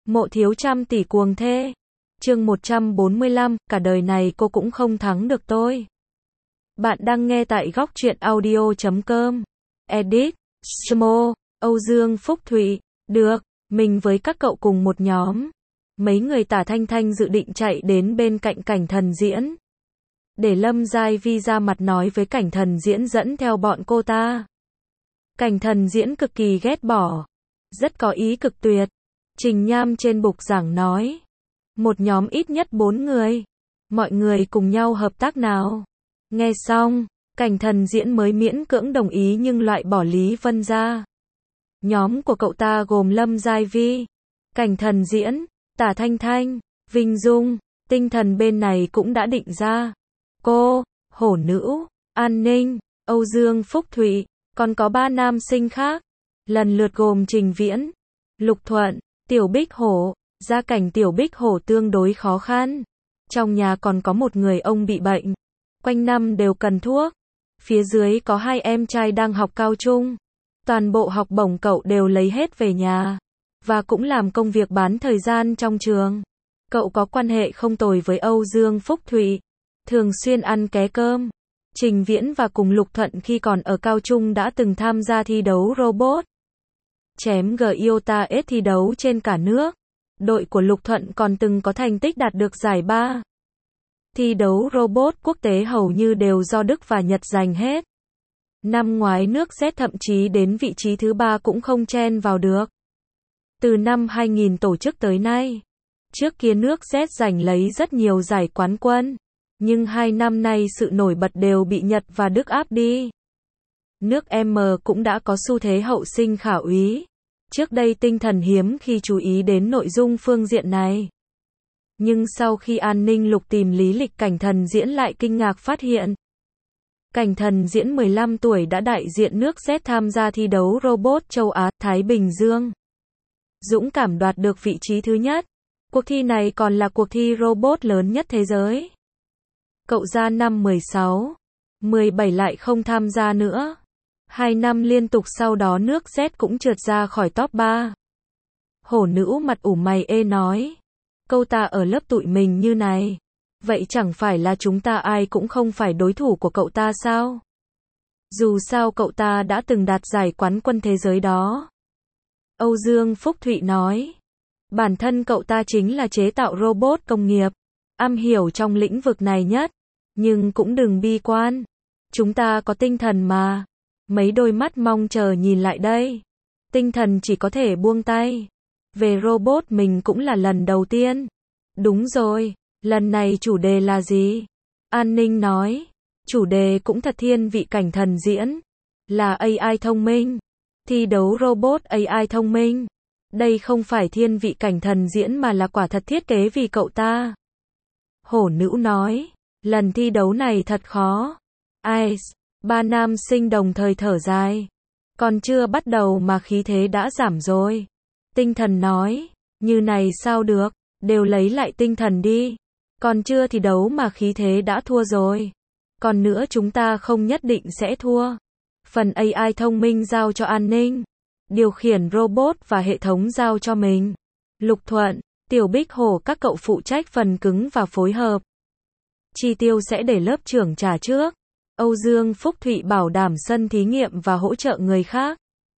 Mộ thiếu trăm tỷ cuồng thê. Chương 145, cả đời này cô cũng không thắng được tôi. Bạn đang nghe tại góc truyện audio.com. Edit, Smo, Âu Dương Phúc Thụy. Được, mình với các cậu cùng một nhóm. Mấy người Tả Thanh Thanh dự định chạy đến bên cạnh Cảnh Thần Diễn. Để Lâm Giai Vi ra mặt nói với Cảnh Thần Diễn dẫn theo bọn cô ta. Cảnh Thần Diễn cực kỳ ghét bỏ. Rất có ý cực tuyệt. Trình Nham trên bục giảng nói. Một nhóm ít nhất 4 người. Mọi người cùng nhau hợp tác nào. Nghe xong, Cảnh Thần Diễn mới miễn cưỡng đồng ý nhưng loại bỏ Lý Vân ra. Nhóm của cậu ta gồm Lâm Giai Vi, Cảnh Thần Diễn, Tả Thanh Thanh, Vinh Dung. Tinh thần bên này cũng đã định ra. Cô, Hổ Nữ, An Ninh, Âu Dương Phúc Thụy, còn có 3 nam sinh khác. Lần lượt gồm Trình Viễn, Lục Thuận, Tiểu Bích Hổ. Gia cảnh Tiểu Bích Hổ tương đối khó khăn. Trong nhà còn có một người ông bị bệnh. Quanh năm đều cần thuốc. Phía dưới có 2 em trai đang học cao trung. Toàn bộ học bổng cậu đều lấy hết về nhà. Và cũng làm công việc bán thời gian trong trường. Cậu có quan hệ không tồi với Âu Dương Phúc Thụy. Thường xuyên ăn ké cơm. Trình Viễn và cùng Lục Thuận khi còn ở cao trung đã từng tham gia thi đấu robot. Chém Giota S thi đấu trên cả nước. Đội của Lục Thuận còn từng có thành tích đạt được giải 3. Thi đấu robot quốc tế hầu như đều do Đức và Nhật giành hết. Năm ngoái nước Z thậm chí đến vị trí thứ 3 cũng không chen vào được. Từ năm 2000 tổ chức tới nay, trước kia nước Z giành lấy rất nhiều giải quán quân, nhưng 2 năm nay sự nổi bật đều bị Nhật và Đức áp đi. Nước M cũng đã có xu thế hậu sinh khả úy. Trước đây Tinh Thần hiếm khi chú ý đến nội dung phương diện này. Nhưng sau khi An Ninh Lục tìm lý lịch Cảnh Thần Diễn lại kinh ngạc phát hiện. Cảnh Thần Diễn 15 tuổi đã đại diện nước Z tham gia thi đấu robot châu Á, Thái Bình Dương. Dũng cảm đoạt được vị trí thứ nhất. Cuộc thi này còn là cuộc thi robot lớn nhất thế giới. Cậu ra năm 16, 17 lại không tham gia nữa. 2 năm liên tục sau đó nước Z cũng trượt ra khỏi top 3. Hổ Nữ mặt ủ mày nói. Câu ta ở lớp tụi mình như này. Vậy chẳng phải là chúng ta ai cũng không phải đối thủ của cậu ta sao? Dù sao cậu ta đã từng đạt giải quán quân thế giới đó. Âu Dương Phúc Thụy nói. Bản thân cậu ta chính là chế tạo robot công nghiệp. Am hiểu trong lĩnh vực này nhất. Nhưng cũng đừng bi quan. Chúng ta có tinh thần mà. Mấy đôi mắt mong chờ nhìn lại đây. Tinh thần chỉ có thể buông tay. Về robot mình cũng là lần đầu tiên. Đúng rồi, lần này chủ đề là gì? An Ninh nói. Chủ đề cũng thật thiên vị Cảnh Thần Diễn. Là AI thông minh. Thi đấu robot AI thông minh. Đây không phải thiên vị Cảnh Thần Diễn mà là quả thật thiết kế vì cậu ta. Hổ Nữ nói. Lần thi đấu này thật khó. Ice. 3 nam sinh đồng thời thở dài. Còn chưa bắt đầu mà khí thế đã giảm rồi. Tinh Thần nói. Như này sao được, đều lấy lại tinh thần đi. Còn chưa thi đấu mà khí thế đã thua rồi. Còn nữa chúng ta không nhất định sẽ thua. Phần AI thông minh giao cho An Ninh. Điều khiển robot và hệ thống giao cho mình. Lục Thuận, Tiểu Bích Hổ các cậu phụ trách phần cứng và phối hợp. Chi tiêu sẽ để lớp trưởng trả trước. Âu Dương Phúc Thụy bảo đảm sân thí nghiệm và hỗ trợ người khác.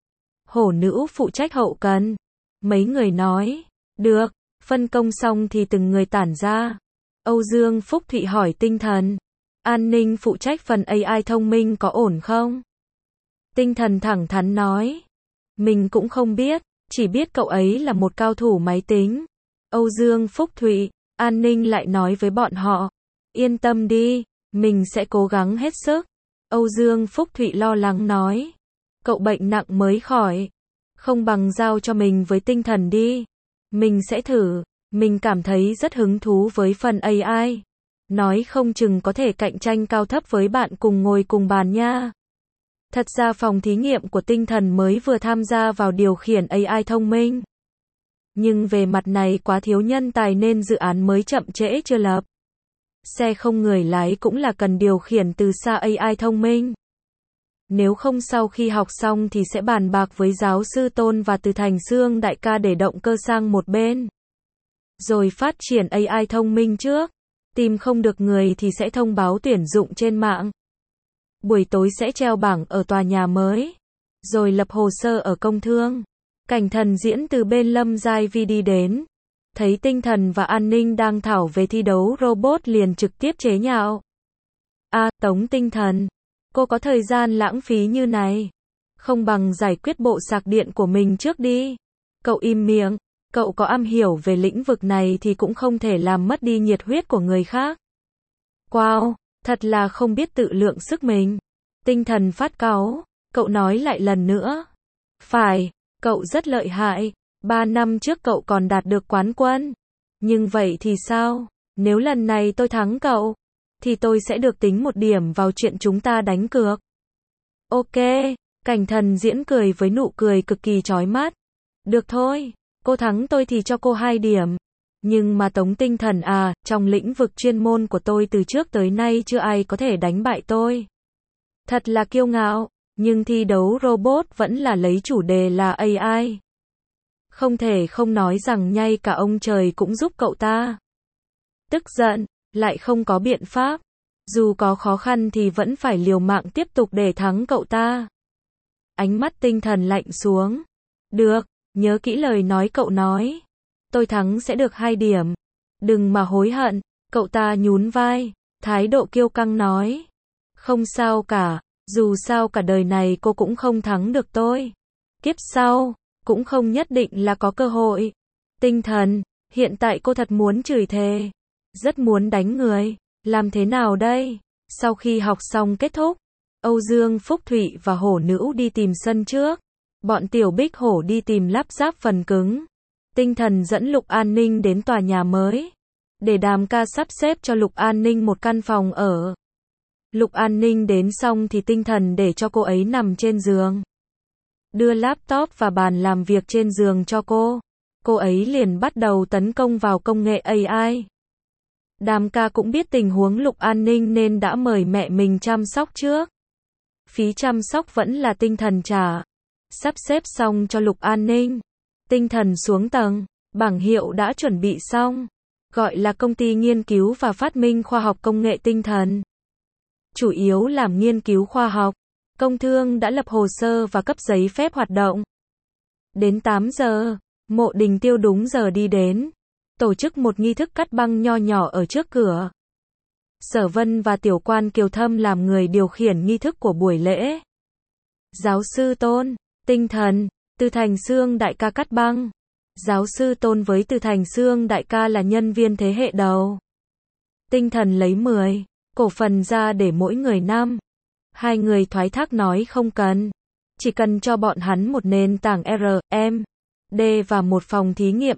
Hổ Nữ phụ trách hậu cần. Mấy người nói. Được, phân công xong thì từng người tản ra. Âu Dương Phúc Thụy hỏi Tinh Thần. An Ninh phụ trách phần AI thông minh có ổn không? Tinh Thần thẳng thắn nói. Mình cũng không biết, chỉ biết cậu ấy là một cao thủ máy tính. Âu Dương Phúc Thụy, An Ninh lại nói với bọn họ. Yên tâm đi, mình sẽ cố gắng hết sức. Âu Dương Phúc Thụy lo lắng nói. Cậu bệnh nặng mới khỏi. Không bằng giao cho mình với Tinh Thần đi. Mình sẽ thử. Mình cảm thấy rất hứng thú với phần AI. Nói không chừng có thể cạnh tranh cao thấp với bạn cùng ngồi cùng bàn nha. Thật ra phòng thí nghiệm của Tinh Thần mới vừa tham gia vào điều khiển AI thông minh. Nhưng về mặt này quá thiếu nhân tài nên dự án mới chậm trễ chưa lập. Xe không người lái cũng là cần điều khiển từ xa AI thông minh. Nếu không sau khi học xong thì sẽ bàn bạc với giáo sư Tôn và Từ Thành Xương đại ca để động cơ sang một bên. rồi phát triển AI thông minh trước. Tìm không được người thì sẽ thông báo tuyển dụng trên mạng. Buổi tối sẽ treo bảng ở tòa nhà mới. Rồi lập hồ sơ ở công thương. Cảnh Thần diễn từ bên Lâm Giai Vi đi đến. Thấy Tinh Thần và An Ninh đang thảo về thi đấu robot liền trực tiếp chế nhạo. Tống Tinh Thần, cô có thời gian lãng phí như này. Không bằng giải quyết bộ sạc điện của mình trước đi. Cậu im miệng, cậu có am hiểu về lĩnh vực này thì cũng không thể làm mất đi nhiệt huyết của người khác. Wow, thật là không biết tự lượng sức mình. Tinh Thần phát cáu, cậu nói lại lần nữa. Phải, cậu rất lợi hại, 3 năm trước cậu còn đạt được quán quân. Nhưng vậy thì sao, nếu lần này tôi thắng cậu, thì tôi sẽ được tính 1 điểm vào chuyện chúng ta đánh cược. Ok, Cảnh Thần diễn cười với nụ cười cực kỳ chói mắt. Được thôi, cô thắng tôi thì cho cô 2 điểm. Nhưng mà Tống Tinh Thần trong lĩnh vực chuyên môn của tôi từ trước tới nay chưa ai có thể đánh bại tôi. Thật là kiêu ngạo, nhưng thi đấu robot vẫn là lấy chủ đề là AI. Không thể không nói rằng ngay cả ông trời cũng giúp cậu ta. Tức giận, lại không có biện pháp. Dù có khó khăn thì vẫn phải liều mạng tiếp tục để thắng cậu ta. Ánh mắt Tinh Thần lạnh xuống. Được, nhớ kỹ lời nói cậu nói. Tôi thắng sẽ được 2 điểm. Đừng mà hối hận, cậu ta nhún vai, thái độ kiêu căng nói. Không sao cả, dù sao cả đời này cô cũng không thắng được tôi. Kiếp sau, cũng không nhất định là có cơ hội. Tinh Thần, hiện tại cô thật muốn chửi thề. Rất muốn đánh người. Làm thế nào đây? Sau khi học xong kết thúc, Âu Dương, Phúc Thụy và Hổ Nữ đi tìm sân trước. Bọn Tiểu Bích Hổ đi tìm lắp ráp phần cứng. Tinh Thần dẫn Lục An Ninh đến tòa nhà mới. Để Đàm Ca sắp xếp cho Lục An Ninh một căn phòng ở. Lục An Ninh đến xong thì Tinh Thần để cho cô ấy nằm trên giường. Đưa laptop và bàn làm việc trên giường cho cô. Cô ấy liền bắt đầu tấn công vào công nghệ AI. Đàm Ca cũng biết tình huống Lục An Ninh nên đã mời mẹ mình chăm sóc trước. Phí chăm sóc vẫn là Tinh Thần trả. Sắp xếp xong cho Lục An Ninh. Tinh Thần xuống tầng, bảng hiệu đã chuẩn bị xong. Gọi là công ty nghiên cứu và phát minh khoa học công nghệ Tinh Thần. Chủ yếu làm nghiên cứu khoa học. Công thương đã lập hồ sơ và cấp giấy phép hoạt động. Đến 8 giờ, Mộ Đình Tiêu đúng giờ đi đến. Tổ chức một nghi thức cắt băng nho nhỏ ở trước cửa. Sở Vân và Tiểu Quan Kiều Thâm làm người điều khiển nghi thức của buổi lễ. Giáo sư Tôn, Tinh Thần, Từ Thành Xương đại ca cắt băng. Giáo sư Tôn với Từ Thành Xương đại ca là nhân viên thế hệ đầu. Tinh Thần lấy 10 cổ phần ra để mỗi người 5. Hai người thoái thác nói không cần. Chỉ cần cho bọn hắn một nền tảng R&D và một phòng thí nghiệm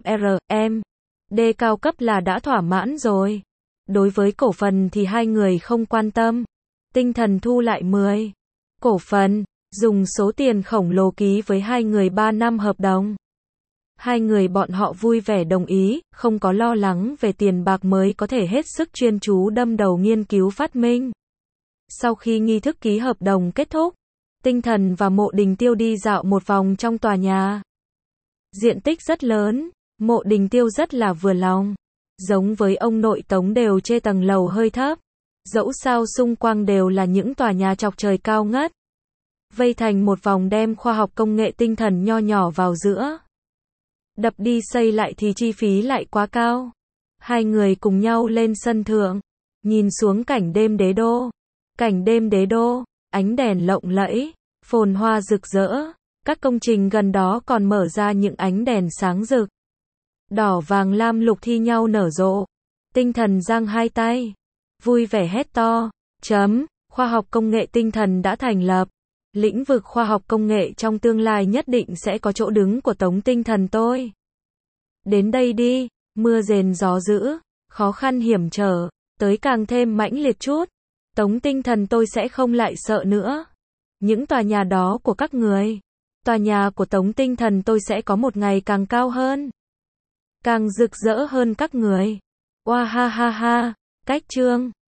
R&D cao cấp là đã thỏa mãn rồi. Đối với cổ phần thì hai người không quan tâm. Tinh Thần thu lại 10 cổ phần, dùng số tiền khổng lồ ký với hai người 3 năm hợp đồng. Hai người bọn họ vui vẻ đồng ý, không có lo lắng về tiền bạc mới có thể hết sức chuyên chú đâm đầu nghiên cứu phát minh. Sau khi nghi thức ký hợp đồng kết thúc, Tinh Thần và Mộ Đình Tiêu đi dạo một vòng trong tòa nhà. Diện tích rất lớn, Mộ Đình Tiêu rất là vừa lòng. Giống với ông nội Tống đều chê tầng lầu hơi thấp. Dẫu sao xung quanh đều là những tòa nhà chọc trời cao ngất. Vây thành một vòng đem khoa học công nghệ Tinh Thần nho nhỏ vào giữa. Đập đi xây lại thì chi phí lại quá cao. Hai người cùng nhau lên sân thượng, nhìn xuống cảnh đêm đế đô. Cảnh đêm đế đô, ánh đèn lộng lẫy, phồn hoa rực rỡ. Các công trình gần đó còn mở ra những ánh đèn sáng rực. Đỏ vàng lam lục thi nhau nở rộ. Tinh Thần giang hai tay, vui vẻ hét to. Khoa học công nghệ Tinh Thần đã thành lập. Lĩnh vực khoa học công nghệ trong tương lai nhất định sẽ có chỗ đứng của Tống Tinh Thần tôi. Đến đây đi, mưa rền gió dữ, khó khăn hiểm trở, tới càng thêm mãnh liệt chút. Tống Tinh Thần tôi sẽ không lại sợ nữa. Những tòa nhà đó của các người. Tòa nhà của Tống Tinh Thần tôi sẽ có một ngày càng cao hơn. Càng rực rỡ hơn các người. Oa ha ha ha, cách chương.